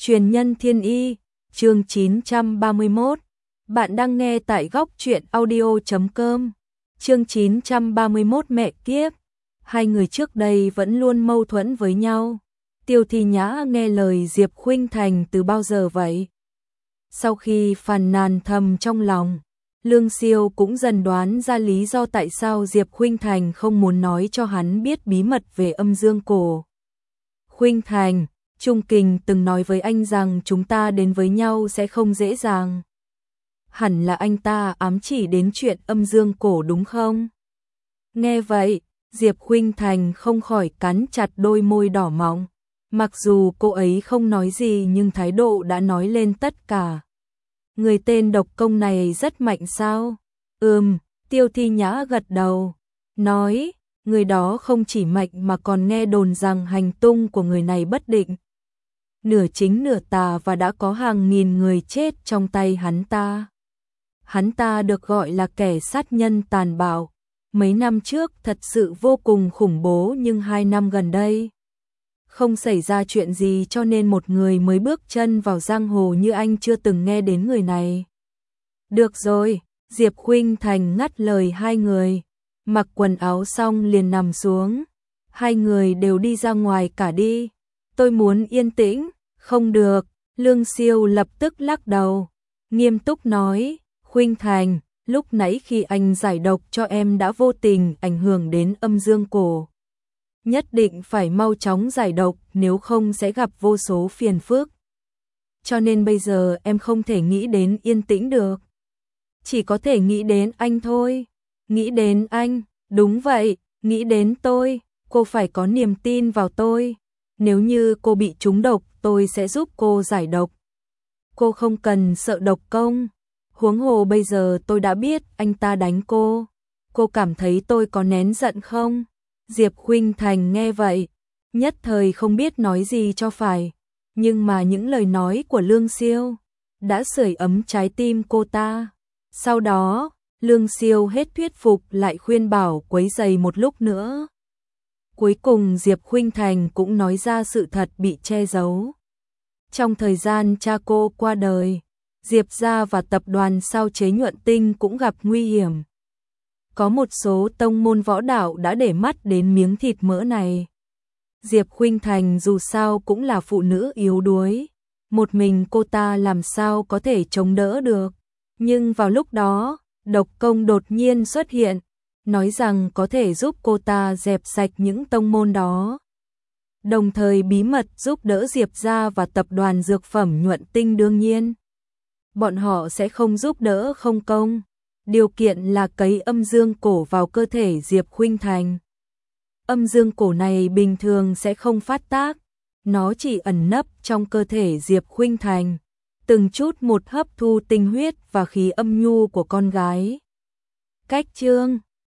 Truyền nhân thiên y, chương 931. Bạn đang nghe tại góc truyện audio.com. Chương 931 mẹ kiếp. Hai người trước đây vẫn luôn mâu thuẫn với nhau. Tiêu Thi Nhã nghe lời Diệp Khuynh Thành từ bao giờ vậy? Sau khi phàn nàn thầm trong lòng, Lương Siêu cũng dần đoán ra lý do tại sao Diệp Khuynh Thành không muốn nói cho hắn biết bí mật về âm dương cổ. Khuynh Thành, Trung Kình từng nói với anh rằng chúng ta đến với nhau sẽ không dễ dàng. Hẳn là anh ta ám chỉ đến chuyện âm dương cổ đúng không? Nghe vậy, Diệp Khuynh Thành không khỏi cắn chặt đôi môi đỏ mọng. Mặc dù cô ấy không nói gì nhưng thái độ đã nói lên tất cả. Người tên độc công này rất mạnh sao? Tiêu Thi Nhã gật đầu, nói, người đó không chỉ mạnh mà còn nghe đồn rằng hành tung của người này bất định. Nửa chính nửa tà và đã có hàng nghìn người chết trong tay hắn ta. Hắn ta được gọi là kẻ sát nhân tàn bạo. Mấy năm trước thật sự vô cùng khủng bố nhưng 2 năm gần đây không xảy ra chuyện gì cho nên một người mới bước chân vào giang hồ như anh chưa từng nghe đến người này. Được rồi, Diệp Khuynh Thành ngắt lời hai người, mặc quần áo xong liền nằm xuống. Hai người đều đi ra ngoài cả đi, tôi muốn yên tĩnh. Không được, Lương Siêu lập tức lắc đầu, nghiêm túc nói, Khuynh Thành, lúc nãy khi anh giải độc cho em đã vô tình ảnh hưởng đến âm dương cổ. Nhất định phải mau chóng giải độc nếu không sẽ gặp vô số phiền phức. Cho nên bây giờ em không thể nghĩ đến yên tĩnh được. Chỉ có thể nghĩ đến anh thôi. Nghĩ đến anh, đúng vậy, nghĩ đến tôi, cô phải có niềm tin vào tôi. Nếu như cô bị trúng độc, tôi sẽ giúp cô giải độc. Cô không cần sợ độc công. Huống hồ bây giờ tôi đã biết anh ta đánh cô. Cô cảm thấy tôi có nén giận không? Diệp Khuynh Thành nghe vậy, nhất thời không biết nói gì cho phải. Nhưng mà những lời nói của Lương Siêu đã sưởi ấm trái tim cô ta. Sau đó, Lương Siêu hết thuyết phục lại khuyên bảo quấy rầy một lúc nữa. Cuối cùng Diệp Khuynh Thành cũng nói ra sự thật bị che giấu. Trong thời gian cha cô qua đời, Diệp gia và tập đoàn sao chế Nhuận Tinh cũng gặp nguy hiểm. Có một số tông môn võ đạo đã để mắt đến miếng thịt mỡ này. Diệp Khuynh Thành dù sao cũng là phụ nữ yếu đuối, một mình cô ta làm sao có thể chống đỡ được. Nhưng vào lúc đó, độc công đột nhiên xuất hiện, nói rằng có thể giúp cô ta dẹp sạch những tông môn đó. Đồng thời bí mật giúp đỡ Diệp gia và tập đoàn dược phẩm Nhuận Tinh đương nhiên. Bọn họ sẽ không giúp đỡ không công. Điều kiện là cấy âm dương cổ vào cơ thể Diệp Khuynh Thành. Âm dương cổ này bình thường sẽ không phát tác. Nó chỉ ẩn nấp trong cơ thể Diệp Khuynh Thành. Từng chút một hấp thu tinh huyết và khí âm nhu của con gái. Cách chương